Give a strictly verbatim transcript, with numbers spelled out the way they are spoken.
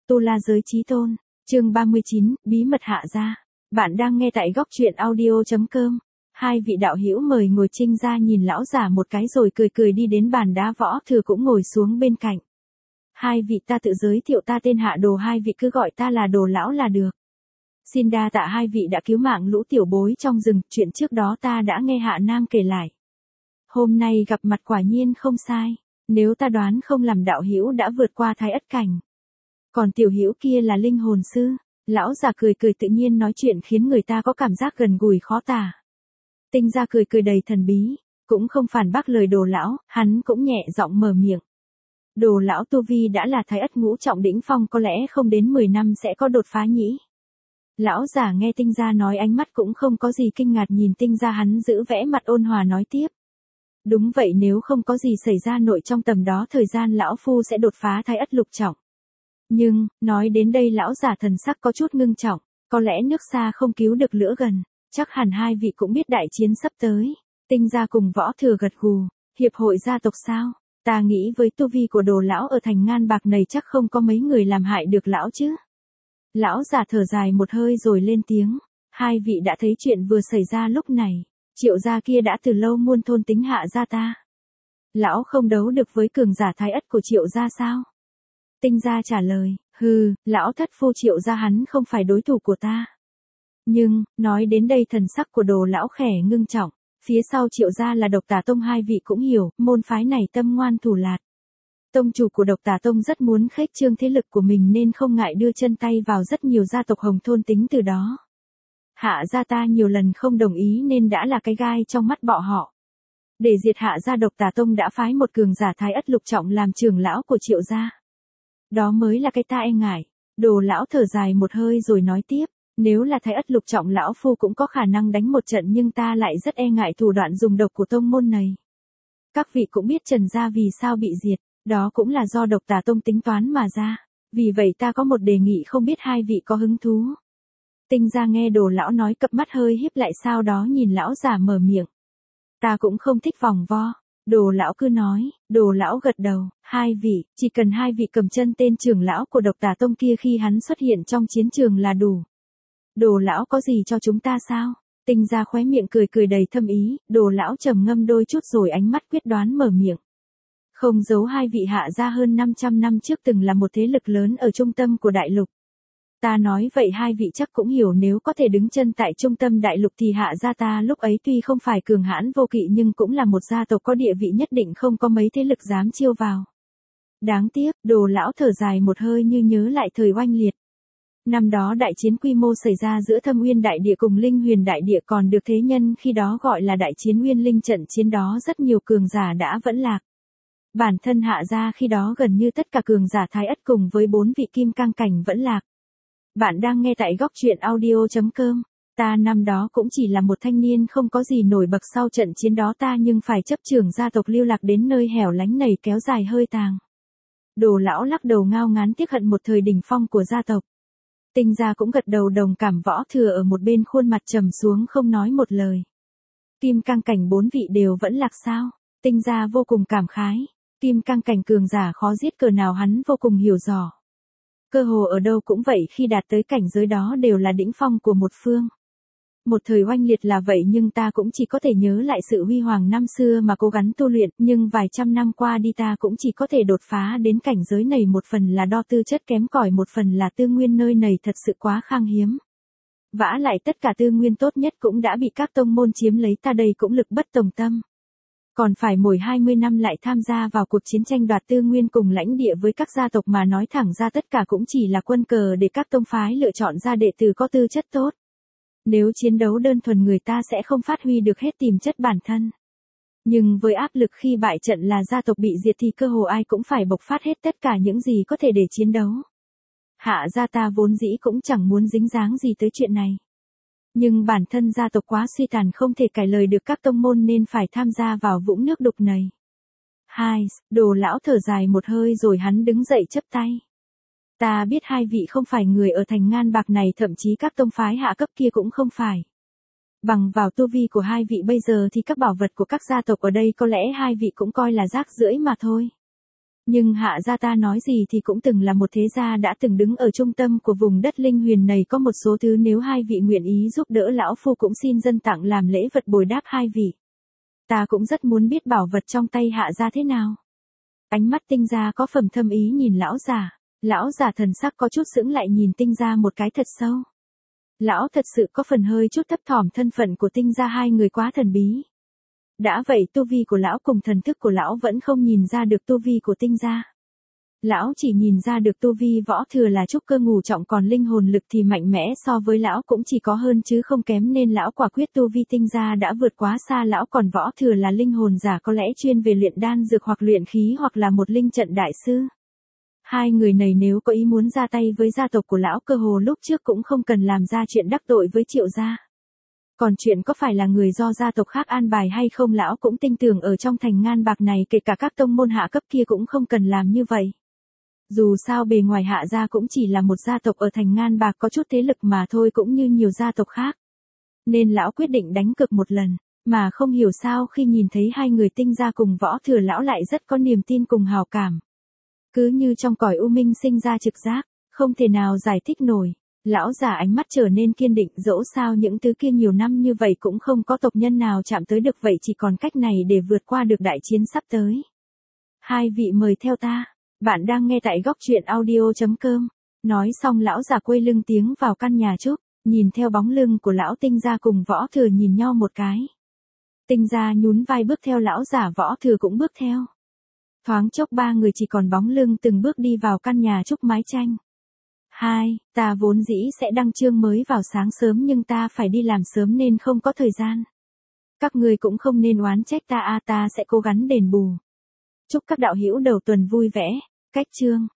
Tu La Giới Chí Tôn, chương ba mươi chín, Bí mật Hạ gia. Bạn đang nghe tại góc truyện audio chấm com. Hai vị đạo hữu mời ngồi. Trinh ra nhìn lão giả một cái rồi cười cười đi đến bàn đá. Võ Thừa cũng ngồi xuống bên cạnh. Hai vị, ta tự giới thiệu, ta tên Hạ Đồ, hai vị cứ gọi ta là Đồ lão là được. Xin đa tạ hai vị đã cứu mạng lũ tiểu bối trong rừng, chuyện trước đó ta đã nghe Hạ Nam kể lại. Hôm nay gặp mặt quả nhiên không sai, nếu ta đoán không lầm đạo hữu đã vượt qua Thái Ất cảnh. Còn tiểu hữu kia là linh hồn sư. Lão già cười cười tự nhiên nói chuyện khiến người ta có cảm giác gần gũi khó tả. Tinh gia cười cười đầy thần bí, cũng không phản bác lời Đồ lão, hắn cũng nhẹ giọng mở miệng. Đồ lão tu vi đã là Thái Ất ngũ trọng đỉnh phong, có lẽ không đến mười năm sẽ có đột phá nhỉ. Lão già nghe Tinh gia nói ánh mắt cũng không có gì kinh ngạc, nhìn Tinh gia hắn giữ vẻ mặt ôn hòa nói tiếp. Đúng vậy, nếu không có gì xảy ra nội trong tầm đó thời gian lão phu sẽ đột phá Thái Ất lục trọng. Nhưng, nói đến đây lão giả thần sắc có chút ngưng trọng, có lẽ nước xa không cứu được lửa gần, chắc hẳn hai vị cũng biết đại chiến sắp tới. Tinh gia cùng Võ Thừa gật gù, hiệp hội gia tộc sao? Ta nghĩ với tu vi của Đồ lão ở thành Ngan Bạc này chắc không có mấy người làm hại được lão chứ. Lão giả thở dài một hơi rồi lên tiếng, hai vị đã thấy chuyện vừa xảy ra lúc này, Triệu gia kia đã từ lâu muôn thôn tính Hạ gia ta. Lão không đấu được với cường giả Thái Ất của Triệu gia sao? Tinh gia trả lời, hừ, lão thất phu Triệu gia hắn không phải đối thủ của ta. Nhưng, nói đến đây thần sắc của Đồ lão khẽ ngưng trọng, phía sau Triệu gia là Độc Tà Tông, hai vị cũng hiểu, môn phái này tâm ngoan thủ lạt. Tông chủ của Độc Tà Tông rất muốn khuếch trương thế lực của mình nên không ngại đưa chân tay vào rất nhiều gia tộc hồng thôn tính từ đó. Hạ gia ta nhiều lần không đồng ý nên đã là cái gai trong mắt bọn họ. Để diệt Hạ gia, Độc Tà Tông đã phái một cường giả Thái Ất lục trọng làm trưởng lão của Triệu gia. Đó mới là cái ta e ngại. Đồ lão thở dài một hơi rồi nói tiếp, nếu là Thái Ất lục trọng lão phu cũng có khả năng đánh một trận, nhưng ta lại rất e ngại thủ đoạn dùng độc của tông môn này. Các vị cũng biết Trần gia vì sao bị diệt, đó cũng là do Độc Tà Tông tính toán mà ra. Vì vậy ta có một đề nghị, không biết hai vị có hứng thú. Tinh gia nghe Đồ lão nói cặp mắt hơi híp lại, sau đó nhìn lão già mở miệng. Ta cũng không thích vòng vo. Đồ lão cứ nói. Đồ lão gật đầu, hai vị, chỉ cần hai vị cầm chân tên trưởng lão của Độc Tà Tông kia khi hắn xuất hiện trong chiến trường là đủ. Đồ lão có gì cho chúng ta sao? Tinh gia khóe miệng cười cười đầy thâm ý, Đồ lão trầm ngâm đôi chút rồi ánh mắt quyết đoán mở miệng. Không giấu hai vị, Hạ gia hơn năm trăm năm trước từng là một thế lực lớn ở trung tâm của đại lục. Ta nói vậy hai vị chắc cũng hiểu, nếu có thể đứng chân tại trung tâm đại lục thì Hạ gia ta lúc ấy tuy không phải cường hãn vô kỵ nhưng cũng là một gia tộc có địa vị nhất định, không có mấy thế lực dám chiêu vào. Đáng tiếc, Đồ lão thở dài một hơi như nhớ lại thời oanh liệt. Năm đó đại chiến quy mô xảy ra giữa Thâm Uyên Đại Địa cùng Linh Huyền Đại Địa, còn được thế nhân khi đó gọi là đại chiến Uyên Linh. Trận chiến đó rất nhiều cường giả đã vẫn lạc. Bản thân Hạ gia khi đó gần như tất cả cường giả Thái Ất cùng với bốn vị kim cang cảnh vẫn lạc. Bạn đang nghe tại góc truyện audio chấm com. Ta năm đó cũng chỉ là một thanh niên không có gì nổi bật, sau trận chiến đó ta nhưng phải chấp trưởng gia tộc lưu lạc đến nơi hẻo lánh này kéo dài hơi tàn. Đồ lão lắc đầu ngao ngán tiếc hận một thời đỉnh phong của gia tộc. Tinh gia cũng gật đầu đồng cảm, Võ Thừa ở một bên khuôn mặt trầm xuống không nói một lời. Kim cang cảnh bốn vị đều vẫn lạc sao? Tinh gia vô cùng cảm khái. Kim cang cảnh cường giả khó giết cỡ nào hắn vô cùng hiểu rõ. Cơ hồ ở đâu cũng vậy, khi đạt tới cảnh giới đó đều là đỉnh phong của một phương. Một thời oanh liệt là vậy, nhưng ta cũng chỉ có thể nhớ lại sự huy hoàng năm xưa mà cố gắng tu luyện, nhưng vài trăm năm qua đi ta cũng chỉ có thể đột phá đến cảnh giới này, một phần là do tư chất kém cỏi, một phần là tư nguyên nơi này thật sự quá khan hiếm. Vả lại tất cả tư nguyên tốt nhất cũng đã bị các tông môn chiếm lấy, ta đây cũng lực bất tòng tâm. Còn phải mỗi hai mươi năm lại tham gia vào cuộc chiến tranh đoạt tư nguyên cùng lãnh địa với các gia tộc, mà nói thẳng ra tất cả cũng chỉ là quân cờ để các tông phái lựa chọn ra đệ tử có tư chất tốt. Nếu chiến đấu đơn thuần người ta sẽ không phát huy được hết tiềm chất bản thân. Nhưng với áp lực khi bại trận là gia tộc bị diệt thì cơ hồ ai cũng phải bộc phát hết tất cả những gì có thể để chiến đấu. Hạ gia ta vốn dĩ cũng chẳng muốn dính dáng gì tới chuyện này. Nhưng bản thân gia tộc quá suy tàn, không thể cải lời được các tông môn nên phải tham gia vào vũng nước đục này. Hai, Đồ lão thở dài một hơi rồi hắn đứng dậy chắp tay. Ta biết hai vị không phải người ở thành Ngan Bạc này, thậm chí các tông phái hạ cấp kia cũng không phải. Bằng vào tu vi của hai vị bây giờ thì các bảo vật của các gia tộc ở đây có lẽ hai vị cũng coi là rác rưởi mà thôi. Nhưng hạ gia ta nói gì thì cũng từng là một thế gia đã từng đứng ở trung tâm của vùng đất linh huyền này, có một số thứ nếu hai vị nguyện ý giúp đỡ lão phu cũng xin dân tặng làm lễ vật bồi đáp hai vị. Ta cũng rất muốn biết bảo vật trong tay hạ gia thế nào. Ánh mắt Tinh gia có phẩm thâm ý nhìn lão già, lão già thần sắc có chút sững lại nhìn Tinh gia một cái thật sâu. Lão thật sự có phần hơi chút thấp thỏm, thân phận của Tinh gia hai người quá thần bí. Đã vậy tu vi của lão cùng thần thức của lão vẫn không nhìn ra được tu vi của Tinh gia. Lão chỉ nhìn ra được tu vi Võ Thừa là trúc cơ ngũ trọng, còn linh hồn lực thì mạnh mẽ so với lão cũng chỉ có hơn chứ không kém, nên lão quả quyết tu vi Tinh gia đã vượt quá xa lão, còn Võ Thừa là linh hồn giả có lẽ chuyên về luyện đan dược hoặc luyện khí hoặc là một linh trận đại sư. Hai người này nếu có ý muốn ra tay với gia tộc của lão, cơ hồ lúc trước cũng không cần làm ra chuyện đắc tội với Triệu gia. Còn chuyện có phải là người do gia tộc khác an bài hay không, lão cũng tin tưởng ở trong thành Ngan Bạc này kể cả các tông môn hạ cấp kia cũng không cần làm như vậy. Dù sao bề ngoài hạ gia cũng chỉ là một gia tộc ở thành Ngan Bạc có chút thế lực mà thôi, cũng như nhiều gia tộc khác. Nên lão quyết định đánh cược một lần, mà không hiểu sao khi nhìn thấy hai người Tinh gia cùng Võ Thừa, lão lại rất có niềm tin cùng hào cảm. Cứ như trong cõi u minh sinh ra trực giác, không thể nào giải thích nổi. Lão già ánh mắt trở nên kiên định, dẫu sao những thứ kia nhiều năm như vậy cũng không có tộc nhân nào chạm tới được, vậy chỉ còn cách này để vượt qua được đại chiến sắp tới. Hai vị mời theo ta, bạn đang nghe tại góc truyện audio chấm com. Nói xong lão già quay lưng tiến vào căn nhà trúc, nhìn theo bóng lưng của lão, Tinh gia cùng Võ Thừa nhìn nhau một cái. Tinh gia nhún vai bước theo lão già, Võ Thừa cũng bước theo. Thoáng chốc ba người chỉ còn bóng lưng từng bước đi vào căn nhà trúc mái tranh. Hai, ta vốn dĩ sẽ đăng chương mới vào sáng sớm nhưng ta phải đi làm sớm nên không có thời gian. Các người cũng không nên oán trách ta a, ta sẽ cố gắng đền bù. Chúc các đạo hữu đầu tuần vui vẻ. Cách chương.